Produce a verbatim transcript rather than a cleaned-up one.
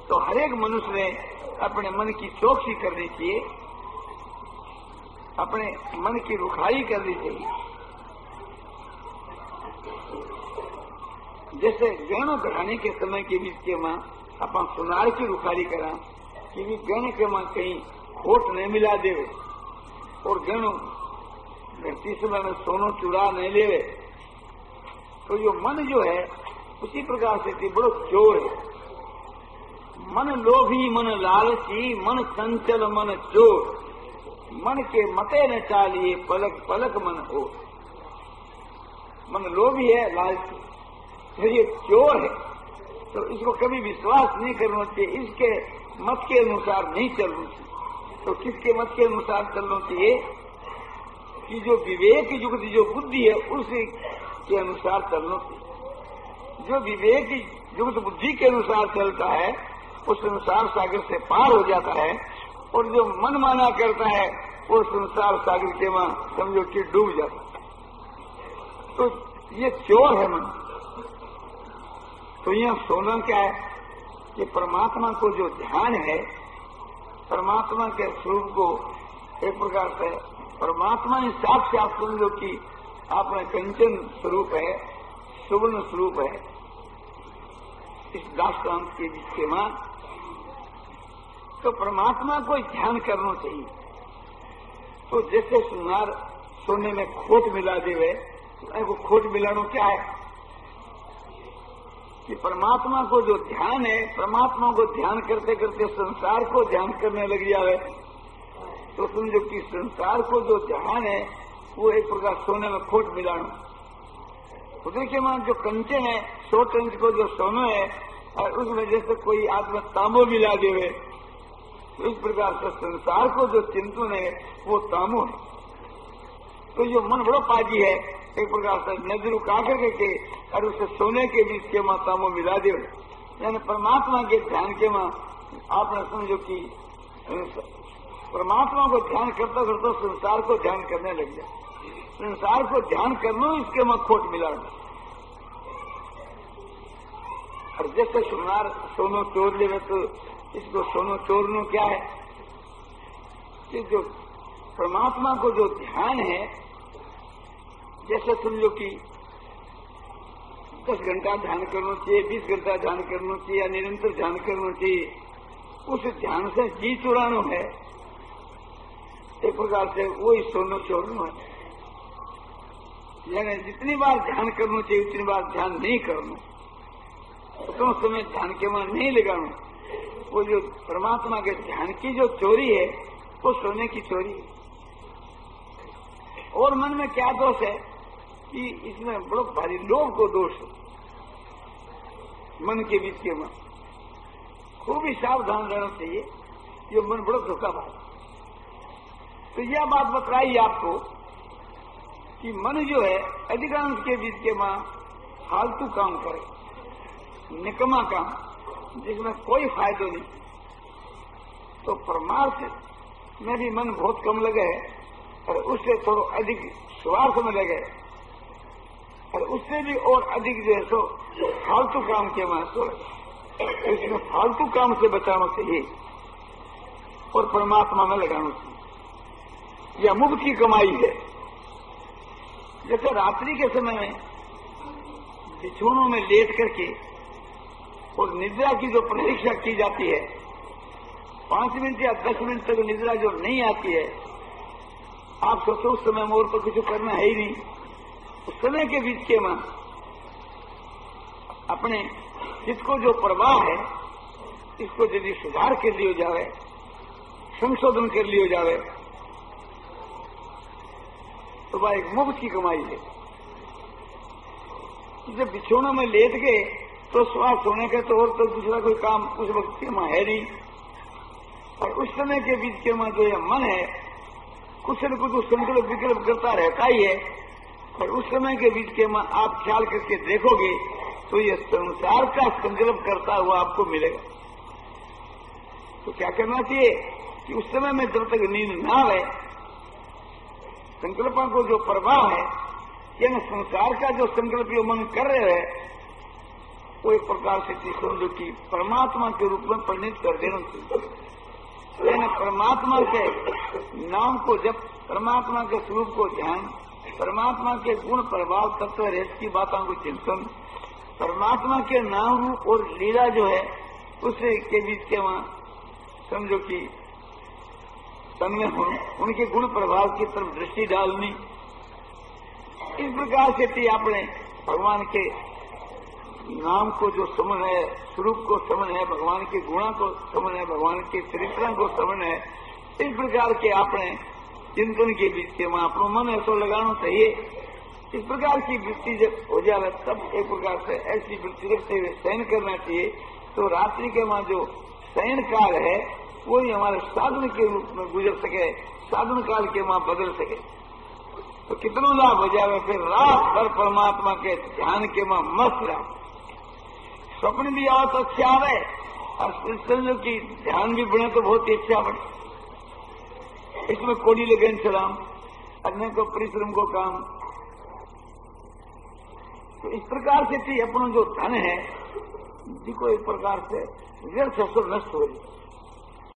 तो हर एक मनुष्य ने अपने मन की चौकसी करनी चाहिए, अपने मन की रुखाई करनी चाहिए। जैसे गहनों घटाने के समय के बीच के मां अपन सुनार की रुखारी करा कि भी गहने के मां कहीं खोट नहीं मिला देवे और गहनों घटती समय में सोनो चुरा नहीं लेवे, तो जो मन जो है उसी प्रकार से बड़ो चोर है। मन लोभी मन लालची मन चंचल मन चोर, मन के मते न चालिए पलक पलक मन हो। मन लोभी है, लालची, तो ये चोर है, तो इसको कभी विश्वास नहीं करना चाहिए, इसके मत के अनुसार नहीं चलना चाहिए। तो किसके मत के अनुसार चलना चाहिए कि जो विवेक युक्त जो बुद्धि है उसी के अनुसार चलना चाहिए। जो विवेक युक्त बुद्धि के अनुसार चलता है वो संसार सागर से पार हो जाता है, और जो मन माना करता है वो संसार सागर के वहां समझो कि डूब जाता है। तो ये चोर है मन। तो यह सोना क्या है कि परमात्मा को जो ध्यान है, परमात्मा के स्वरूप को एक प्रकार से परमात्मा ही साफ साफ समझो कि आपने कंचन स्वरूप है, सुवर्ण स्वरूप है, इस दाष्टान्त के जिसके मां तो परमात्मा को ध्यान करना चाहिए। तो जैसे सुनार सोने में खोट मिला देवे, तो खोट मिलाना क्या है कि परमात्मा को जो ध्यान है, परमात्मा को ध्यान करते करते संसार को ध्यान करने लग जावे, तो समझो कि संसार को जो ध्यान है वो एक प्रकार सोने में खोट मिलाना। तो देखिए मां जो कंचन है, सौ टंच को जो सोना है, और उसमें जैसे कोई आदमी तांबो मिला देवे, तो इस प्रकार से संसार को जो चिंतन है वो तांबो है। तो जो मन बड़ो पाजी है, एक प्रकार से नजर उठा करके के और उसे सोने के बीच के मां तांबो मिला देवे, यानी परमात्मा के ध्यान के मां आपने समझो कि परमात्मा को ध्यान करता करता संसार को ध्यान करने लग जाए। संसार को ध्यान करना इसके मां खोट मिला। और जैसे सुनार सोनो चोर ले, तो इसको सोनो चोरनो क्या है कि जो परमात्मा को जो ध्यान है, जैसे समझो कि दस घंटा ध्यान करना चाहिए, बीस घंटा ध्यान करना चाहिए या निरंतर ध्यान करना चाहिए, उस ध्यान से जी चुरानो है, एक प्रकार से वही सोनो चोरनो है। यानी जितनी बार ध्यान करना चाहिए उतनी बार ध्यान नहीं करना, उतना समय ध्यान के मन नहीं लगाना। वो जो परमात्मा के ध्यान की जो चोरी है वो सोने की चोरी है। और मन में क्या दोष है कि इसमें बड़ो भारी लोभ को दोष है, मन के बीच के मन खूब ही सावधान रहना चाहिए, ये मन बड़ो धोखाबाज। तो यह बात बतलाई आपको कि मन जो है अधिकांश के बीच के मां फालतू काम करे, निकमा काम, जिसमें कोई फायदा नहीं। तो परमार्थ में भी मन बहुत कम लगे और उससे थोड़ा अधिक स्वार्थ में लगे, और उससे भी और अधिक जो है सो फालतू काम के मां सो इसमें फालतू काम से बचाना चाहिए और परमात्मा में लगाना चाहिए। यह मुफ्त की कमाई है। जैसे रात्रि के समय में बिछोनों में लेट करके और निद्रा की जो प्रतीक्षा की जाती है, पांच मिनट या दस मिनट तक निद्रा जो नहीं आती है, आप सोचो उस समय में और तो कुछ करना है ही नहीं, उस समय के बीच के मां अपने जिसको जो प्रवाह है इसको यदि सुधार कर लियो जावे, संशोधन कर लियो जावे, तो वह एक मुफ्त की कमाई है। जब बिछोनों में लेट गए तो श्वास होने का तो और तो दूसरा कोई काम उस वक्त के मां है नहीं, और उस समय के बीच के मां जो यह मन है कुछ न कुछ संकल्प विकल्प करता रहता ही है, और उस समय के बीच के मां आप ख्याल करके देखोगे तो यह संसार का संकल्प करता हुआ आपको मिलेगा। तो क्या करना चाहिए कि उस समय में जब तक नींद ना आए, संकल्पों को जो प्रवाह है, यानी संसार का जो संकल्प यो मन कर रहे हैं, वो एक प्रकार से समझो कि परमात्मा के रूप में परिणित कर देना चाहिए। यानी परमात्मा के नाम को जब परमात्मा के स्वरूप को ध्यान, परमात्मा के गुण प्रभाव तत्व रस की बातों को चिंतन, परमात्मा के नाम रूप और लीला जो है उसके के बीच के वहां समझो कि तन्मय हो, उनके गुण प्रभाव की तरफ दृष्टि डालनी। इस प्रकार से थी आपने भगवान के नाम को जो समझ है, स्वरूप को समझ है, भगवान के गुणों को समझ है, भगवान के चरित्रों को समझ है, इस प्रकार के आपने चिंतन के बीच के वहां अपना मन ऐसा लगाना चाहिए। इस प्रकार की वृत्ति जब हो जाए तब एक प्रकार से ऐसी वृत्ति रखते हुए शयन करना चाहिए। तो रात्रि के वहां जो शयन काल है वही हमारे साधन के रूप में गुजर सके, साधन काल के वहां बदल सके, तो कितना लाभ हो जाए। फिर रात भर परमात्मा के ध्यान के वहां मस्त रहा, स्वप्न भी आओ तो अच्छा आवे और समझो कि ध्यान भी बढ़े तो बहुत ही अच्छा बढ़े। इसमें कोड़ी लगन चलाम, अन्य को परिश्रम को काम। तो इस प्रकार से थी अपना जो धन है जिसको एक प्रकार से व्यर्थ नष्ट हो जाए।